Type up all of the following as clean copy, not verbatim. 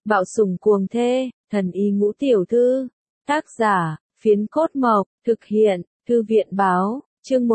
Bạo sủng cuồng thê, thần y ngũ tiểu thư. Tác giả, Phiến Cốt Mộc, thực hiện, Thư viện Báo, chương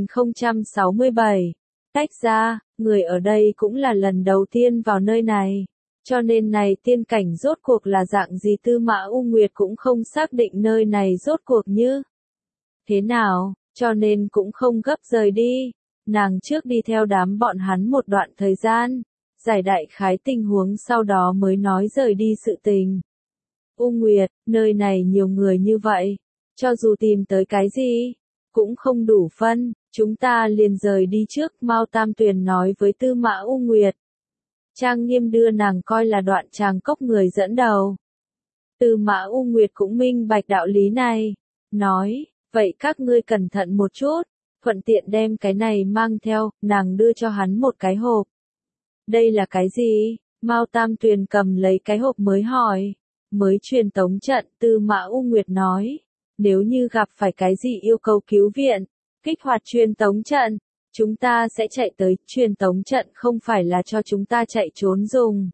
1067. Tách ra, người ở đây cũng là lần đầu tiên vào nơi này. Cho nên này tiên cảnh rốt cuộc là dạng gì Tư Mã U Nguyệt cũng không xác định nơi này rốt cuộc như thế nào, cho nên cũng không gấp rời đi. Nàng trước đi theo đám bọn hắn một đoạn thời gian, giải đại khái tình huống sau đó mới nói rời đi sự tình. U Nguyệt, nơi này nhiều người như vậy, cho dù tìm tới cái gì, cũng không đủ phân, chúng ta liền rời đi trước, Mao Tam Tuyền nói với Tư Mã U Nguyệt. Trang Nghiêm đưa nàng coi là Đoạn Tràng Cốc người dẫn đầu. Tư Mã U Nguyệt cũng minh bạch đạo lý này, nói, vậy các ngươi cẩn thận một chút, thuận tiện đem cái này mang theo, nàng đưa cho hắn một cái hộp. Đây là cái gì? Mao Tam Tuyền cầm lấy cái hộp mới hỏi. Mới truyền tống trận, Tư Mã U Nguyệt nói. Nếu như gặp phải cái gì yêu cầu cứu viện, kích hoạt truyền tống trận, chúng ta sẽ chạy tới. Truyền tống trận không phải là cho chúng ta chạy trốn dùng.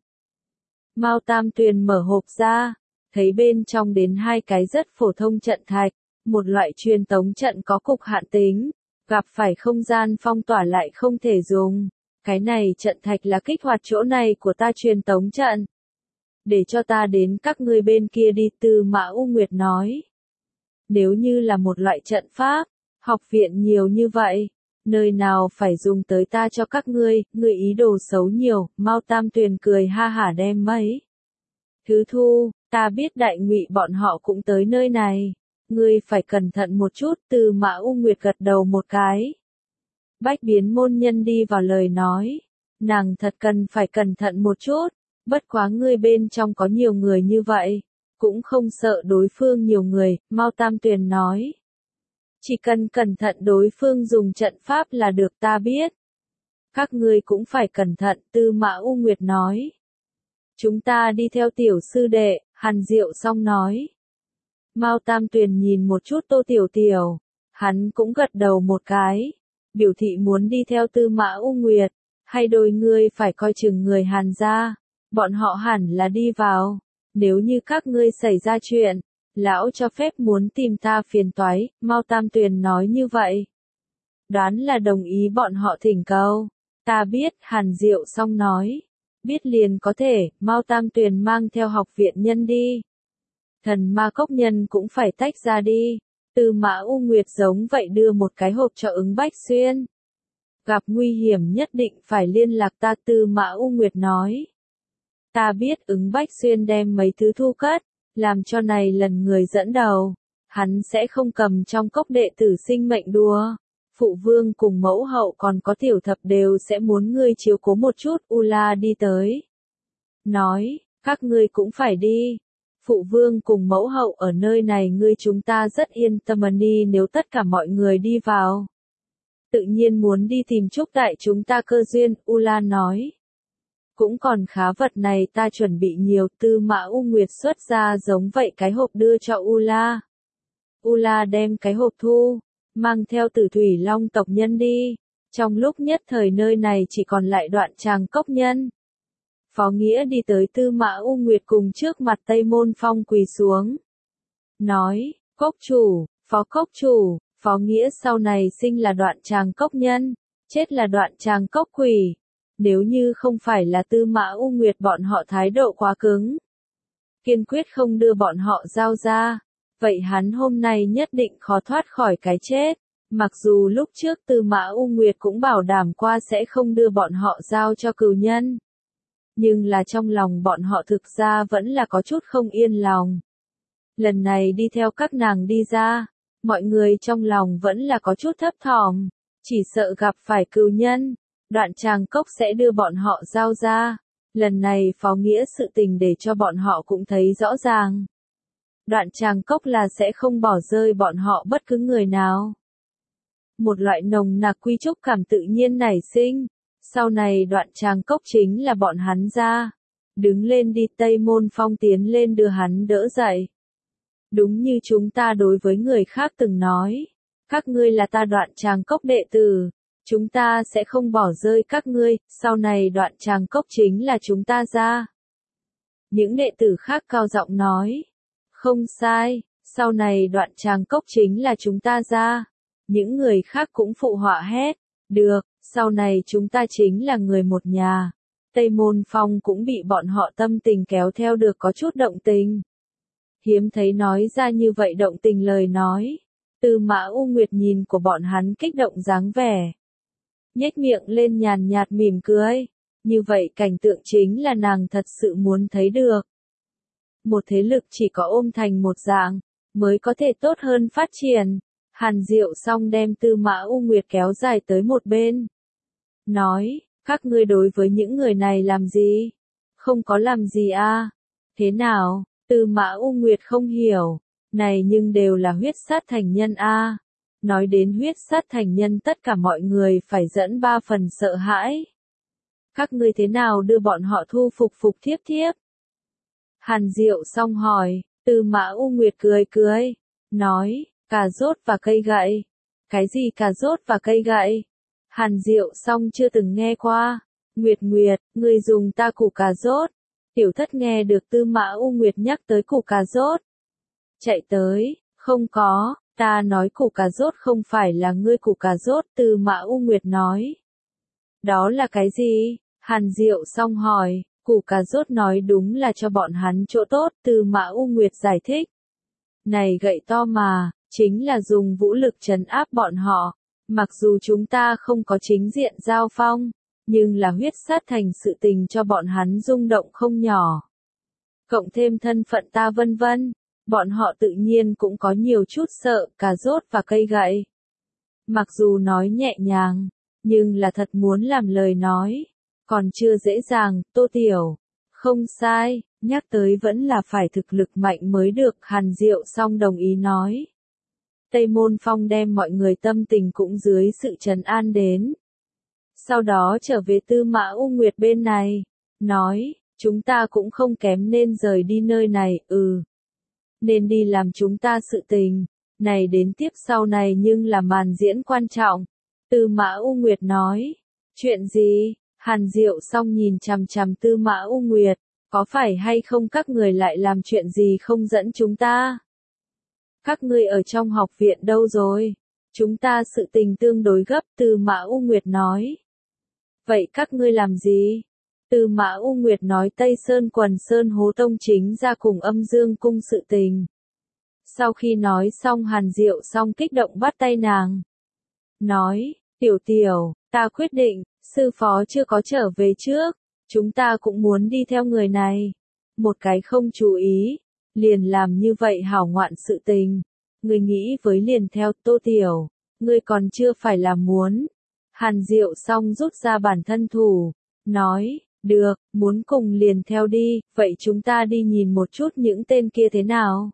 Mao Tam Tuyền mở hộp ra, thấy bên trong đến hai cái rất phổ thông trận thạch, một loại truyền tống trận có cục hạn tính, gặp phải không gian phong tỏa lại không thể dùng. Cái này trận thạch là kích hoạt chỗ này của ta truyền tống trận. Để cho ta đến các ngươi bên kia đi, Tư Mã U Nguyệt nói. Nếu như là một loại trận pháp, học viện nhiều như vậy, nơi nào phải dùng tới ta cho các ngươi ý đồ xấu nhiều, Mao Tam Tuyền cười ha hả đem mấy thứ thu, ta biết Đại Ngụy bọn họ cũng tới nơi này, ngươi phải cẩn thận một chút, Tư Mã U Nguyệt gật đầu một cái. Bách Biến môn nhân đi vào lời nói, nàng thật cần phải cẩn thận một chút, bất quá ngươi bên trong có nhiều người như vậy, cũng không sợ đối phương nhiều người, Mao Tam Tuyền nói. Chỉ cần cẩn thận đối phương dùng trận pháp là được, ta biết. Các ngươi cũng phải cẩn thận, Tư Mã U Nguyệt nói. Chúng ta đi theo tiểu sư đệ, Hàn Diệu Song nói. Mao Tam Tuyền nhìn một chút Tô Tiểu Tiểu, hắn cũng gật đầu một cái, biểu thị muốn đi theo Tư Mã U Nguyệt, hay đôi ngươi phải coi chừng người Hàn gia, bọn họ hẳn là đi vào, nếu như các ngươi xảy ra chuyện, lão cho phép muốn tìm ta phiền toái, Mao Tam Tuyền nói như vậy. Đoán là đồng ý bọn họ thỉnh cầu, ta biết, Hàn Diệu Song nói, biết liền có thể, Mao Tam Tuyền mang theo học viện nhân đi. Thần ma cốc nhân cũng phải tách ra đi. Tư Mã U Nguyệt giống vậy đưa một cái hộp cho ứng Bách Xuyên. Gặp nguy hiểm nhất định phải liên lạc ta, Tư Mã U Nguyệt nói. Ta biết, ứng Bách Xuyên đem mấy thứ thu cất, làm cho này lần người dẫn đầu. Hắn sẽ không cầm trong cốc đệ tử sinh mệnh đùa. Phụ vương cùng mẫu hậu còn có tiểu thập đều sẽ muốn ngươi chiếu cố một chút, Ula đi tới. Nói, các ngươi cũng phải đi. Phụ vương cùng mẫu hậu ở nơi này chúng ta rất yên tâm đi, nếu tất cả mọi người đi vào. Tự nhiên muốn đi tìm chúc tại chúng ta cơ duyên, Ula nói. Cũng còn khá, vật này ta chuẩn bị nhiều, Tư Mã U Nguyệt xuất ra giống vậy cái hộp đưa cho Ula. Ula đem cái hộp thu, mang theo Tử Thủy Long tộc nhân đi. Trong lúc nhất thời nơi này chỉ còn lại Đoạn Tràng Cốc nhân. Phó Nghĩa đi tới Tư Mã U Nguyệt cùng trước mặt Tây Môn Phong quỳ xuống. Nói, cốc chủ, phó cốc chủ, Phó Nghĩa sau này sinh là Đoạn Tràng Cốc nhân, chết là Đoạn Tràng Cốc quỷ. Nếu như không phải là Tư Mã U Nguyệt bọn họ thái độ quá cứng, kiên quyết không đưa bọn họ giao ra, vậy hắn hôm nay nhất định khó thoát khỏi cái chết. Mặc dù lúc trước Tư Mã U Nguyệt cũng bảo đảm qua sẽ không đưa bọn họ giao cho cừu nhân. Nhưng là trong lòng bọn họ thực ra vẫn là có chút không yên lòng. Lần này đi theo các nàng đi ra, mọi người trong lòng vẫn là có chút thấp thỏm, chỉ sợ gặp phải cừu nhân, Đoạn Tràng Cốc sẽ đưa bọn họ giao ra. Lần này Phó Nghĩa sự tình để cho bọn họ cũng thấy rõ ràng. Đoạn Tràng Cốc là sẽ không bỏ rơi bọn họ bất cứ người nào. Một loại nồng nặc quy trúc cảm tự nhiên nảy sinh. Sau này Đoạn Tràng Cốc chính là bọn hắn ra. Đứng lên đi, Tây Môn Phong tiến lên đưa hắn đỡ dậy. Đúng như chúng ta đối với người khác từng nói. Các ngươi là ta Đoạn Tràng Cốc đệ tử. Chúng ta sẽ không bỏ rơi các ngươi, sau này Đoạn Tràng Cốc chính là chúng ta ra. Những đệ tử khác cao giọng nói. Không sai, sau này đoạn tràng cốc chính là chúng ta ra. Những người khác cũng phụ họa hét. Được, sau này chúng ta chính là người một nhà. Tây Môn Phong cũng bị bọn họ tâm tình kéo theo được có chút động tình. Hiếm thấy nói ra như vậy động tình lời nói. Tư Mã U Nguyệt nhìn của bọn hắn kích động dáng vẻ. Nhếch miệng lên nhàn nhạt mỉm cười. Như vậy cảnh tượng chính là nàng thật sự muốn thấy được. Một thế lực chỉ có ôm thành một dạng, mới có thể tốt hơn phát triển. Hàn Diệu xong đem Tư Mã U Nguyệt kéo dài tới một bên. Nói, các ngươi đối với những người này làm gì? Không có làm gì à? Thế nào? Tư Mã U Nguyệt không hiểu. Này nhưng đều là huyết sát thành nhân a. Nói đến huyết sát thành nhân tất cả mọi người phải dẫn 3 phần sợ hãi. Các ngươi thế nào đưa bọn họ thu phục phục thiếp thiếp? Hàn Diệu xong hỏi, Tư Mã U Nguyệt cười cười, nói, cà rốt và cây gậy. Cái gì cà rốt và cây gậy? Hàn Diệu xong chưa từng nghe qua. Nguyệt Nguyệt, ngươi dùng ta củ cà rốt. Tiểu thất nghe được Tư Mã U Nguyệt nhắc tới củ cà rốt. Chạy tới, không có, ta nói củ cà rốt không phải là ngươi củ cà rốt, Tư Mã U Nguyệt nói. Đó là cái gì? Hàn Diệu xong hỏi, củ cà rốt nói đúng là cho bọn hắn chỗ tốt, Tư Mã U Nguyệt giải thích. Này gậy to mà, chính là dùng vũ lực trấn áp bọn họ. Mặc dù chúng ta không có chính diện giao phong, nhưng là huyết sát thành sự tình cho bọn hắn rung động không nhỏ. Cộng thêm thân phận ta vân vân, bọn họ tự nhiên cũng có nhiều chút sợ cà rốt và cây gậy. Mặc dù nói nhẹ nhàng, nhưng là thật muốn làm lời nói. Còn chưa dễ dàng, Tô Tiểu. Không sai, nhắc tới vẫn là phải thực lực mạnh mới được, Hàn Diệu xong đồng ý nói. Tây Môn Phong đem mọi người tâm tình cũng dưới sự trấn an đến. Sau đó trở về Tư Mã U Nguyệt bên này, nói, chúng ta cũng không kém nên rời đi nơi này, nên đi làm chúng ta sự tình, này đến tiếp sau này nhưng là màn diễn quan trọng. Tư Mã U Nguyệt nói, chuyện gì? Hàn Diệu xong nhìn chằm chằm Tư Mã U Nguyệt, có phải hay không các người lại làm chuyện gì không dẫn chúng ta? Các ngươi ở trong học viện đâu rồi? Chúng ta sự tình tương đối gấp, Tư Mã U Nguyệt nói. Vậy các ngươi làm gì? Tư Mã U Nguyệt nói Tây Sơn Quần Sơn Hố Tông chính ra cùng Âm Dương Cung sự tình. Sau khi nói xong Hàn Diệu xong kích động bắt tay nàng. Nói, Tiểu Tiểu, ta quyết định, sư phó chưa có trở về trước, chúng ta cũng muốn đi theo người này. Một cái không chú ý, liền làm như vậy hảo ngoạn sự tình. Người nghĩ với liền theo Tô Tiểu, ngươi còn chưa phải là muốn. Hàn Diệu xong rút ra bản thân thủ, nói, được, muốn cùng liền theo đi, vậy chúng ta đi nhìn một chút những tên kia thế nào.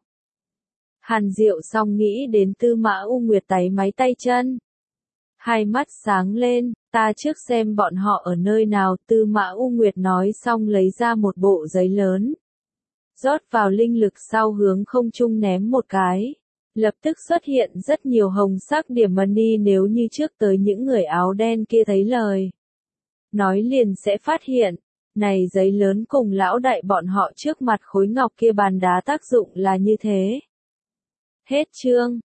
Hàn Diệu xong nghĩ đến Tư Mã U Nguyệt táy máy tay chân. Hai mắt sáng lên, ta trước xem bọn họ ở nơi nào, Tư Mã U Nguyệt nói xong lấy ra một bộ giấy lớn. Rót vào linh lực sau hướng không trung ném một cái. Lập tức xuất hiện rất nhiều hồng sắc điểm money nếu như trước tới những người áo đen kia thấy lời. Nói liền sẽ phát hiện, này giấy lớn cùng lão đại bọn họ trước mặt khối ngọc kia bàn đá tác dụng là như thế. Hết chương.